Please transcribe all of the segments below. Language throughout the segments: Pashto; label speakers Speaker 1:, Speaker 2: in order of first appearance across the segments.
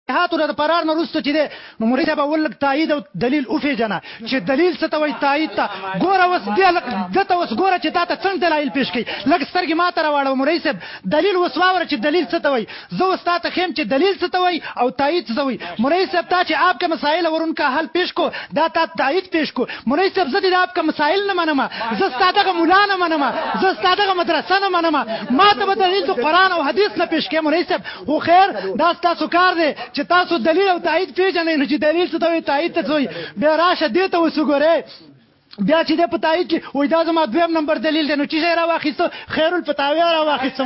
Speaker 1: هاتو د قرار نه وروسته چې دی نو مرید به ولګ تایید او دلیل وپېژنه چې دلیل څه ته وایي تایید ته ګوره اوس دته اوس ګوره چې تا ته څنګه دلایل پیش کړي لږ سترګې ما ته راواړوه مرید صاحب دلیل اوس واوره چې دلیل څه ته وایي زه اوس تا ته ښیم چې دلیل څه ته وایي او تایید څه وایي مرید صاحب تا چې آپ کا مسائل اور ان کا حل پیش کو دا تا تایید پیش کو مرید صاحب زه دې آپ کا مسائل نه منم زه ستا دغه ملا نه منم زه ستا دغه مدرسه نه منم ما ته به دلیل د قرآن او حدیث نه پیش کړې مرید صاحب خو خیر دا ستاسو کار دی چې تاسو دلیل او تایید پیژنئ نو چې دلیل څه ته وایي تایید ته څه وایي بیا راشه دې ته اوس وګورئ بیا چې د پتاید کې وای دا زما دویم نمبر دلیل دی نو چې را واخیسته خیر الفتاوی را واخیسته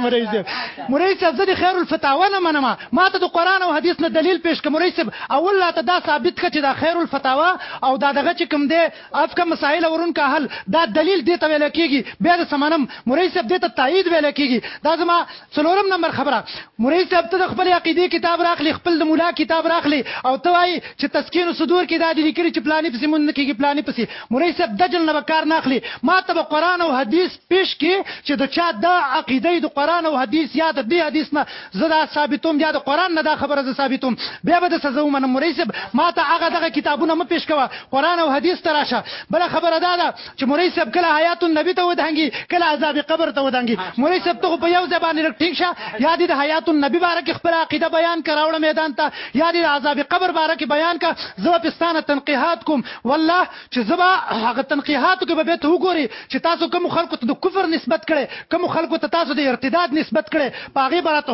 Speaker 1: مرید صاحب زه د خیر الفتاوی نه منم ما ته د قرآن او حدیث نه دلیل پیش کړه مرید صاحب اول لا ته دا ثابت کړه چې دا خیر الفتاوی او دا دغه چې کوم دی افکا مسائل ورون کا حل دا دلیل دی ته ویل کېږي بیا د سمنم مرید صاحب دې ته تایید ویل کېږي دا زما څلورم نمبر خبره مرید صاحب ته د خپل عقیده کتاب راخلی خپل د مولا کتاب راخلی او ته وایي چې تسکین الصدور کې دا د لیکلي چې پلانې پسې مونږ نه کېږي پلانې پسې مرید صاحب دجل نه کار ناخلی ما ته قرآن او حدیث پیش کی چې د چا دا عقیده د قرآن او حدیث یا د دې حدیث نه زدا ثابتوم یا د قرآن نه دا خبره ز ثابتوم بیا به د سزا ومنم مرید ما ته هغه دغه کتابونه م پیش کوا قرآن او حدیث تراشه بل خبره دا چې مرید صاحب کله حیات النبی ته ودانګي کله عذاب قبر ته ودانګي مرید صاحب ته په یو ځبان ټینګ شه یا د حیات النبی بارک خپل عقیده بیان کراوړه میدان ته یا د عذاب قبر بارک بیان کا زو پستانه تنقیحات کوم والله چې زبا هغه تنقیحات کې به ته وګوري چې تاسو کوم خلکو ته د کفر نسبت کړي کوم خلکو ته تاسو د ارتداد نسبت کړي پاغي براته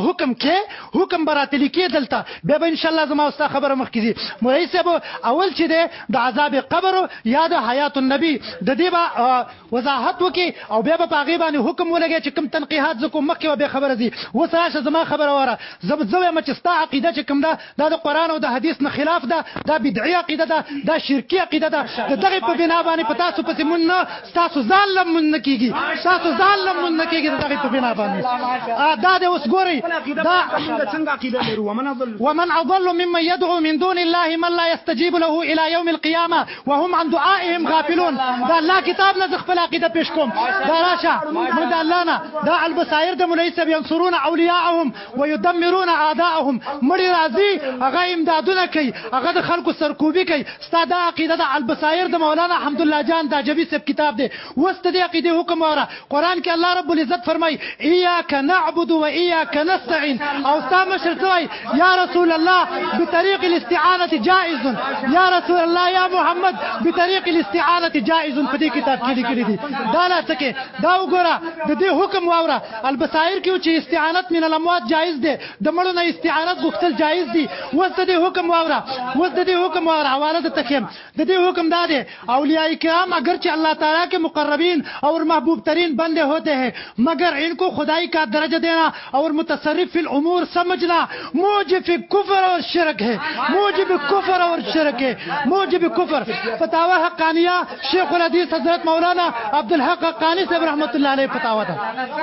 Speaker 1: حکم براته لیکي دلته به ان شاء الله زما واست خبره مخکې مولوی صاحب اول چې د عذاب قبر یا د حیات النبی د دې با وضاحت وکي او بیا په پاغي باندې حکم ولګي چې کوم تنقیحات زکو مخکې به خبره دي وسراشه زما خبره وره زبزوی مچ ستا عقیده چې کوم دا د قران او د حدیث نه خلاف ده دا بدعي عقیده ده دا شرکی عقیده ده دغه په بنا باندې پتا سو پس مون تاسو ځان لمون نکیږي تاسو ځان لمون نکیږي دغه په بنا باندې دا د اوس ګوري دا
Speaker 2: څنګه عقیده لري
Speaker 1: ومن اضل ممن يدعو من دون الله من لا يستجيب له الى يوم القيامه وهم عن دعائهم غافلون دا الله کتاب نه خپل عقیده پیش کوم دا راشه مد الله نه دا البصائر د مولوی ينصرون اولیاءهم ويدمرون اعداءهم مړي راځي هغه امدادونه کوي هغه د خلکو سرکوبي کوي ستاده عقیده د البصائر د مولانا حمد الله جان دا جبی سب کتاب دی وست دی عقیده حکم وره قران کې الله رب العزت فرمای اياك نعبد واياك نستعين او سام شرطوي يا رسول الله بطريق الاستعانه جائز يا رسول الله يا محمد بطريق الاستعانه جائز په دې کتاب کې لیکلي دي دا لا تکي دا وګوره د دې حکم وره البصائر کې چې استعانت من الاموات جائز دی د مړو نه استعانت غوښتل جائز دي وست دی حکم وره حواله د تکیم د دې حکم دا دی اولیاء کرام اگرچہ اللہ تعالیٰ کے مقربین اور محبوب ترین بندے ہوتے ہیں مگر ان کو خدائی کا درجہ دینا اور متصرف فی الامور سمجھنا موجب کفر اور شرک ہے موجب کفر فتاوی حقانیہ شیخ الحدیث حضرت مولانا عبدالحق حقانی صاحب رحمۃ اللہ علیہ فتاوی تھا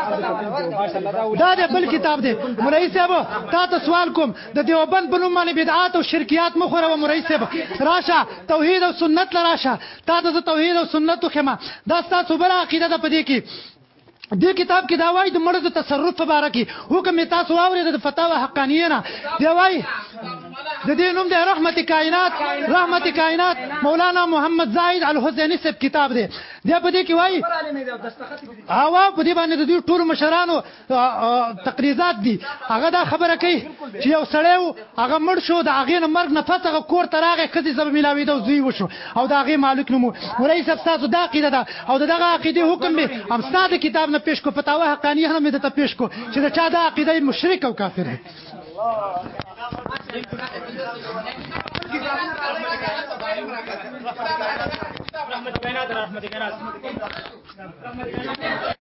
Speaker 1: دا دے بل کتاب دے مولوی صاحب تا ته سوال کوم د دیوبند بنوم باندې بدعات او شرکیات مخوره و مولوی صاحب راشه توحید او سنت لراشه تا ته توحید او سنت خما دا تاسو بل عقیده ده پدې کې دې کتاب کې دا وایي د مړو د تصرف په اړه کې حکم تاسو اورئ د فتاوی حقانیه نه دی وایي د دې نوم د رحمت کائنات مولانا محمد زاهد الحسینی صاحب کتاب دی دا پدې کې وایي هوا په دې باندې د دې ټول مشرانو تقریزات دي هغه دا خبره کوي چې یو سړی هغه مړ شو د هغه نه مرګ نه پس هغه کور ته راغی خزي سبب ملاوي دا زوی وشو او دا هغه مالک نو مولوی صاحب تاسو دا عقیده ده او دغه عقیده حکم به هم ستاسو کتاب نه پیش کو فتاوی حقانیه هم دې ته پیش کو چې دا چا دا عقیده مشرک او کافر دی رحمت